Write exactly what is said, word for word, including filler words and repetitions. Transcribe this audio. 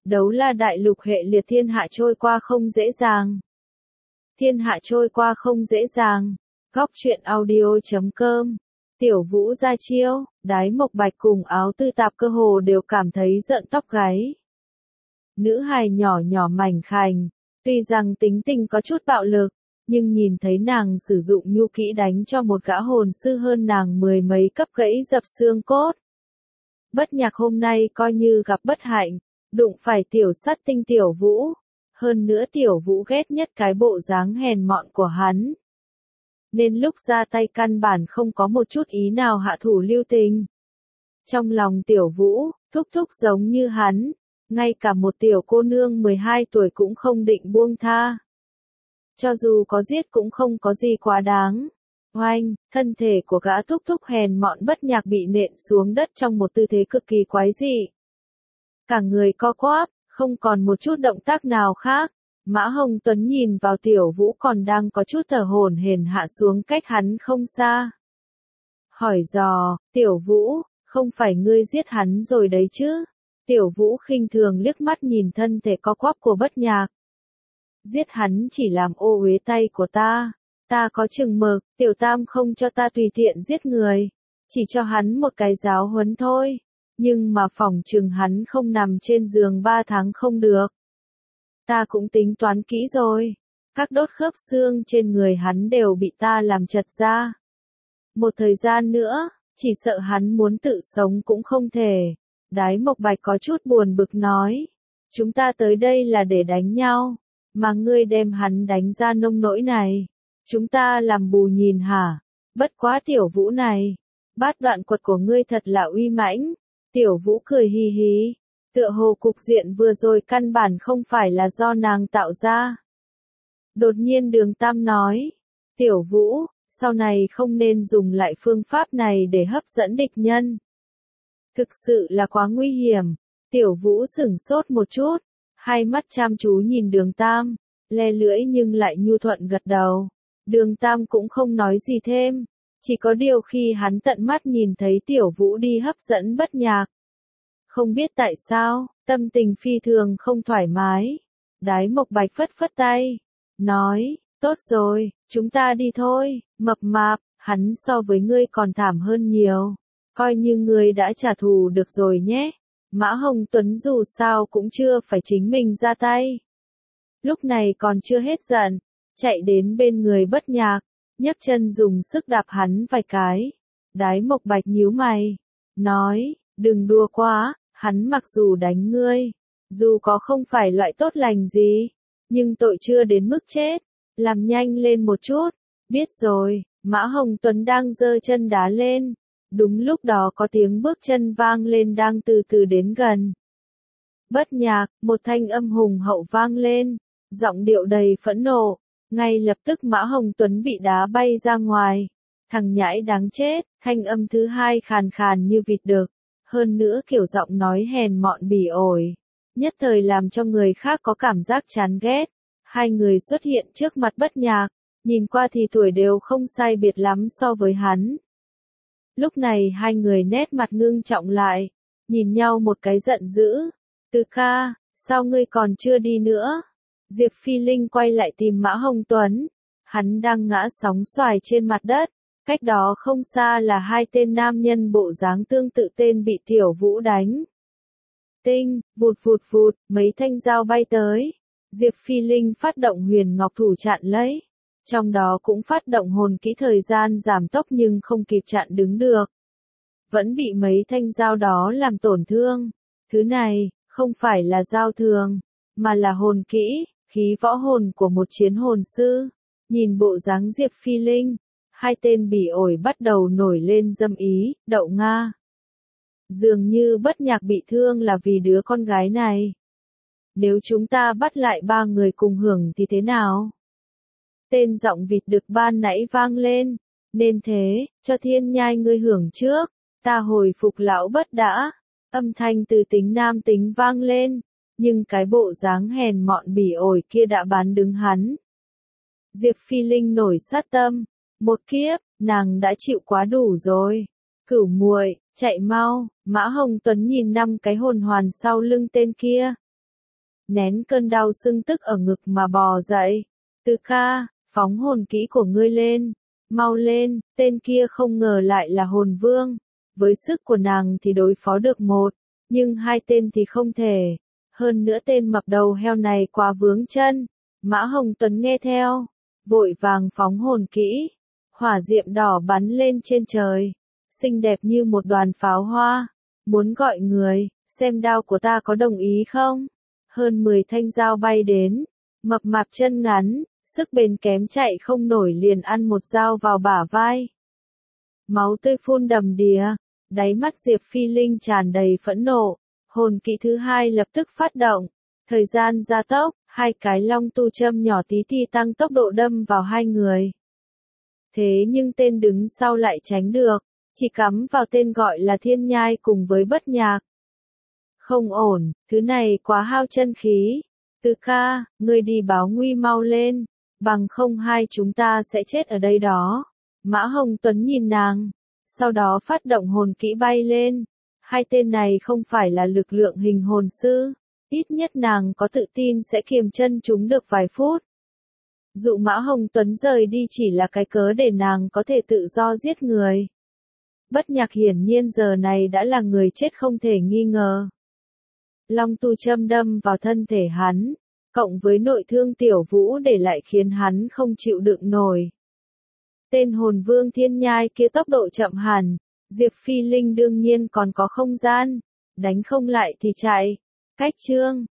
Đấu la đại lục hệ liệt thiên hạ trôi qua không dễ dàng. Thiên hạ trôi qua không dễ dàng. Góc truyện audio chấm com. Tiểu Vũ ra chiêu, Đái Mộc Bạch cùng Áo Tư Tạp cơ hồ đều cảm thấy giận tóc gáy. Nữ hài nhỏ nhỏ mảnh khảnh, tuy rằng tính tình có chút bạo lực, nhưng nhìn thấy nàng sử dụng nhu kỹ đánh cho một gã hồn sư hơn nàng mười mấy cấp gãy dập xương cốt. Bất Nhạc hôm nay coi như gặp bất hạnh, đụng phải tiểu sát tinh Tiểu Vũ, hơn nữa Tiểu Vũ ghét nhất cái bộ dáng hèn mọn của hắn. Nên lúc ra tay căn bản không có một chút ý nào hạ thủ lưu tình. Trong lòng Tiểu Vũ, thúc thúc giống như hắn, ngay cả một tiểu cô nương mười hai tuổi cũng không định buông tha. Cho dù có giết cũng không có gì quá đáng. Oanh, thân thể của gã thúc thúc hèn mọn Bất Nhạc bị nện xuống đất trong một tư thế cực kỳ quái dị. Cả người co quắp, không còn một chút động tác nào khác. Mã Hồng Tuấn nhìn vào Tiểu Vũ còn đang có chút thở hổn hển hạ xuống cách hắn không xa. Hỏi dò, Tiểu Vũ, không phải ngươi giết hắn rồi đấy chứ? Tiểu Vũ khinh thường liếc mắt nhìn thân thể co quắp của Bất Nhạc. Giết hắn chỉ làm ô uế tay của ta. Ta có chừng mực, Tiểu Tam không cho ta tùy tiện giết người. Chỉ cho hắn một cái giáo huấn thôi. Nhưng mà phỏng chừng hắn không nằm trên giường ba tháng không được. Ta cũng tính toán kỹ rồi. Các đốt khớp xương trên người hắn đều bị ta làm chật ra. Một thời gian nữa, chỉ sợ hắn muốn tự sống cũng không thể. Đái Mộc Bạch có chút buồn bực nói. Chúng ta tới đây là để đánh nhau. Mà ngươi đem hắn đánh ra nông nỗi này. Chúng ta làm bù nhìn hả? Bất quá Tiểu Vũ này. Bát đoạn quật của ngươi thật là uy mãnh. Tiểu Vũ cười hì hì. Tựa hồ cục diện vừa rồi căn bản không phải là do nàng tạo ra. Đột nhiên Đường Tam nói. Tiểu Vũ, sau này không nên dùng lại phương pháp này để hấp dẫn địch nhân. Thực sự là quá nguy hiểm. Tiểu Vũ sửng sốt một chút. Hai mắt chăm chú nhìn Đường Tam. Le lưỡi nhưng lại nhu thuận gật đầu. Đường Tam cũng không nói gì thêm. Chỉ có điều khi hắn tận mắt nhìn thấy Tiểu Vũ đi hấp dẫn Bất Nhạc. Không biết tại sao, tâm tình phi thường không thoải mái. Đái Mộc Bạch phất phất tay. Nói, tốt rồi, chúng ta đi thôi, mập mạp, hắn so với ngươi còn thảm hơn nhiều. Coi như ngươi đã trả thù được rồi nhé. Mã Hồng Tuấn dù sao cũng chưa phải chính mình ra tay. Lúc này còn chưa hết giận, chạy đến bên người Bất Nhạc, nhấc chân dùng sức đạp hắn vài cái. Đái Mộc Bạch nhíu mày, nói, đừng đùa quá, hắn mặc dù đánh ngươi, dù có không phải loại tốt lành gì, nhưng tội chưa đến mức chết, làm nhanh lên một chút. Biết rồi. Mã Hồng Tuấn đang giơ chân đá lên. Đúng lúc đó có tiếng bước chân vang lên đang từ từ đến gần. Bất Nhạc, một thanh âm hùng hậu vang lên, giọng điệu đầy phẫn nộ. Ngay lập tức Mã Hồng Tuấn bị đá bay ra ngoài. Thằng nhãi đáng chết, thanh âm thứ hai khàn khàn như vịt đực. Hơn nữa kiểu giọng nói hèn mọn bỉ ổi. Nhất thời làm cho người khác có cảm giác chán ghét. Hai người xuất hiện trước mặt Bất Nhạc. Nhìn qua thì tuổi đều không sai biệt lắm so với hắn. Lúc này hai người nét mặt ngưng trọng lại. Nhìn nhau một cái giận dữ. Từ ca, sao ngươi còn chưa đi nữa? Diệp Phi Linh quay lại tìm Mã Hồng Tuấn. Hắn đang ngã sóng xoài trên mặt đất. Cách đó không xa là hai tên nam nhân bộ dáng tương tự tên bị Tiểu Vũ đánh. Tinh, vụt vụt vụt, mấy thanh dao bay tới. Diệp Phi Linh phát động huyền ngọc thủ chặn lấy. Trong đó cũng phát động hồn kỹ thời gian giảm tốc nhưng không kịp chặn đứng được. Vẫn bị mấy thanh dao đó làm tổn thương. Thứ này, không phải là dao thường, mà là hồn kỹ, khí võ hồn của một chiến hồn sư. Nhìn bộ dáng Diệp Phi Linh, hai tên bỉ ổi bắt đầu nổi lên dâm ý, đậu nga. Dường như Bất Nhạc bị thương là vì đứa con gái này. Nếu chúng ta bắt lại ba người cùng hưởng thì thế nào? Tên giọng vịt đực ban nãy vang lên. Nên thế, cho Thiên Nhai ngươi hưởng trước, ta hồi phục lão Bất đã. Âm thanh từ tính nam tính vang lên, nhưng cái bộ dáng hèn mọn bỉ ổi kia đã bán đứng hắn. Diệp Phi Linh nổi sát tâm, một kiếp, nàng đã chịu quá đủ rồi. Cửu muội, chạy mau. Mã Hồng Tuấn nhìn năm cái hồn hoàn sau lưng tên kia. nén cơn đau sưng tức ở ngực mà bò dậy. Từ ca, phóng hồn kỹ của ngươi lên, mau lên, tên kia không ngờ lại là hồn vương. Với sức của nàng thì đối phó được một, nhưng hai tên thì không thể. Hơn nữa tên mập đầu heo này quá vướng chân. Mã Hồng Tuấn nghe theo, vội vàng phóng hồn kỹ. Hỏa diệm đỏ bắn lên trên trời, xinh đẹp như một đoàn pháo hoa. Muốn gọi người, xem đao của ta có đồng ý không? Hơn mười thanh dao bay đến, mập mạp chân ngắn, sức bền kém chạy không nổi liền ăn một dao vào bả vai. Máu tươi phun đầm đìa, đáy mắt Diệp Phi Linh tràn đầy phẫn nộ, hồn kỹ thứ hai lập tức phát động, thời gian gia tốc, hai cái long tu châm nhỏ tí ti tăng tốc độ đâm vào hai người. Thế nhưng tên đứng sau lại tránh được, chỉ cắm vào tên gọi là Thiên Nhai cùng với Bất Nhạc. Không ổn, thứ này quá hao chân khí. Từ ca, ngươi đi báo nguy mau lên, bằng không hai chúng ta sẽ chết ở đây đó. Mã Hồng Tuấn nhìn nàng, sau đó phát động hồn kỹ bay lên. Hai tên này không phải là lực lượng hình hồn sư, ít nhất nàng có tự tin sẽ kiềm chân chúng được vài phút. Dụ Mã Hồng Tuấn rời đi chỉ là cái cớ để nàng có thể tự do giết người. Bất Nhạc hiển nhiên giờ này đã là người chết không thể nghi ngờ. Long tu châm đâm vào thân thể hắn, cộng với nội thương Tiểu Vũ để lại khiến hắn không chịu đựng nổi. Tên hồn vương Thiên Nhai kia tốc độ chậm hẳn, Diệp Phi Linh đương nhiên còn có không gian, đánh không lại thì chạy. Cách chương